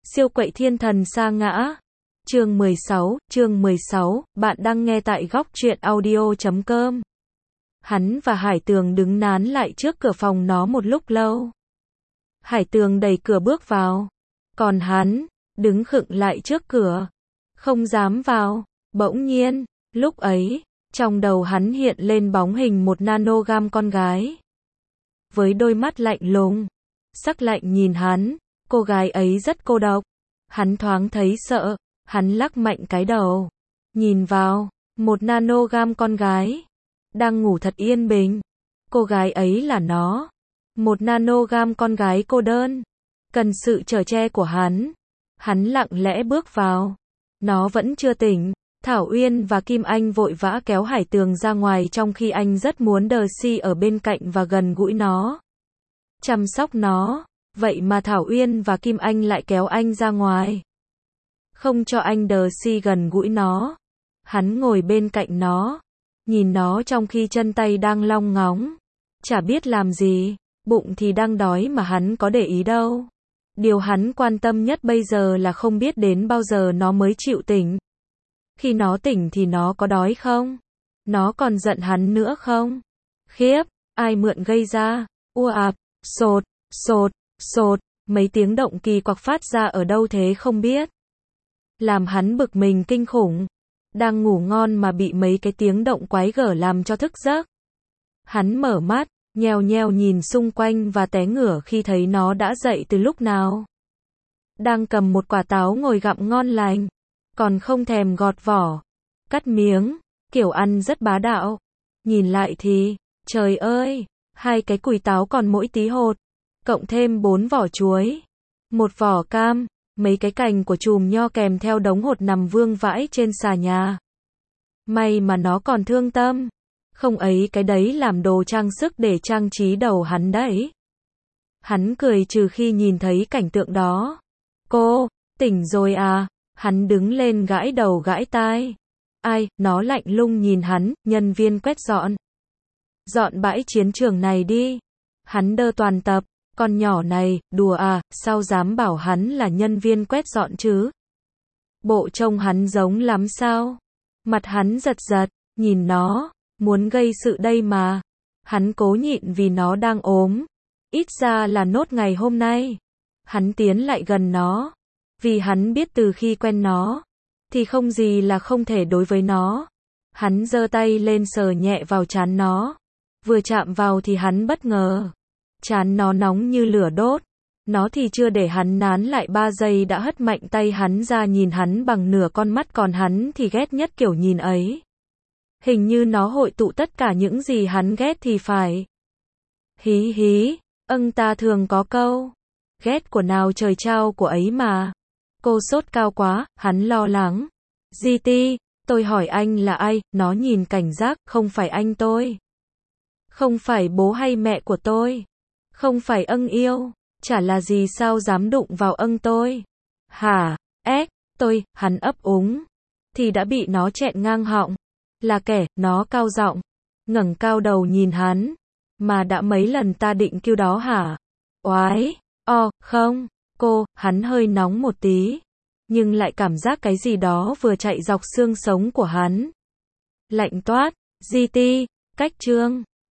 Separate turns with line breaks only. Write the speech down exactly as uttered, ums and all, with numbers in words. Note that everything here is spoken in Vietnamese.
Siêu quậy thiên thần sa ngã. Chương mười sáu, chương mười sáu, bạn đang nghe tại góc truyện audio chấm com. Hắn và Hải Tường đứng nán lại trước cửa phòng nó một lúc lâu. Hải Tường đẩy cửa bước vào. Còn hắn, đứng khựng lại trước cửa. Không dám vào. Bỗng nhiên, lúc ấy, trong đầu hắn hiện lên bóng hình một nanogram con gái. Với đôi mắt lạnh lùng, sắc lạnh nhìn hắn, cô gái ấy rất cô độc. Hắn thoáng thấy sợ, hắn lắc mạnh cái đầu. Nhìn vào, một nanogram con gái. Đang ngủ thật yên bình. Cô gái ấy là nó. Một nanogram con gái cô đơn. Cần sự chở che của hắn. Hắn lặng lẽ bước vào. Nó vẫn chưa tỉnh. Thảo Uyên và Kim Anh vội vã kéo Hải Tường ra ngoài trong khi anh rất muốn Đờ-si ở bên cạnh và gần gũi nó. Chăm sóc nó. Vậy mà Thảo Uyên và Kim Anh lại kéo anh ra ngoài. Không cho anh Đờ-si gần gũi nó. Hắn ngồi bên cạnh nó. Nhìn nó trong khi chân tay đang long ngóng. Chả biết làm gì. Bụng thì đang đói mà hắn có để ý đâu. Điều hắn quan tâm nhất bây giờ là không biết đến bao giờ nó mới chịu tỉnh. Khi nó tỉnh thì nó có đói không? Nó còn giận hắn nữa không? Khiếp, ai mượn gây ra? Ua ạp, sột, sột, sột, mấy tiếng động kỳ quặc phát ra ở đâu thế không biết. Làm hắn bực mình kinh khủng. Đang ngủ ngon mà bị mấy cái tiếng động quái gở làm cho thức giấc. Hắn mở mắt, nheo nheo nhìn xung quanh và té ngửa khi thấy nó đã dậy từ lúc nào. Đang cầm một quả táo ngồi gặm ngon lành. Còn không thèm gọt vỏ. Cắt miếng, kiểu ăn rất bá đạo. Nhìn lại thì, trời ơi, hai cái cùi táo còn mỗi tí hột. Cộng thêm bốn vỏ chuối. Một vỏ cam, mấy cái cành của chùm nho kèm theo đống hột nằm vương vãi trên xà nhà. May mà nó còn thương tâm. Không ấy cái đấy làm đồ trang sức để trang trí đầu hắn đấy. Hắn cười trừ khi nhìn thấy cảnh tượng đó. Cô, tỉnh rồi à? Hắn đứng lên gãi đầu gãi tai. Ai, nó lạnh lùng nhìn hắn, nhân viên quét dọn. Dọn bãi chiến trường này đi. Hắn đơ toàn tập, con nhỏ này, đùa à, sao dám bảo hắn là nhân viên quét dọn chứ? Bộ trông hắn giống lắm sao? Mặt hắn giật giật, nhìn nó, muốn gây sự đây mà. Hắn cố nhịn vì nó đang ốm. Ít ra là nốt ngày hôm nay. Hắn tiến lại gần nó. Vì hắn biết từ khi quen nó, thì không gì là không thể đối với nó. Hắn giơ tay lên sờ nhẹ vào trán nó. Vừa chạm vào thì hắn bất ngờ. Trán nó nóng như lửa đốt. Nó thì chưa để hắn nán lại ba giây đã hất mạnh tay hắn ra nhìn hắn bằng nửa con mắt, còn hắn thì ghét nhất kiểu nhìn ấy. Hình như nó hội tụ tất cả những gì hắn ghét thì phải. Hí hí, âng ta thường có câu. Ghét của nào trời trao của ấy mà. Cô sốt cao quá, hắn lo lắng. giê tê, tôi hỏi anh là ai, nó nhìn cảnh giác, không phải anh tôi. Không phải bố hay mẹ của tôi. Không phải âng yêu. Chả là gì sao dám đụng vào âng tôi. Hả, ếch, tôi, hắn ấp úng. Thì đã bị nó chẹn ngang họng. Là kẻ, nó cao giọng. Ngẩng cao đầu nhìn hắn. Mà đã mấy lần ta định kêu đó hả? Oái, o, không. Cô, hắn hơi nóng một tí. Nhưng lại cảm giác cái gì đó vừa chạy dọc xương sống của hắn. Lạnh toát, giê tê, cách chương.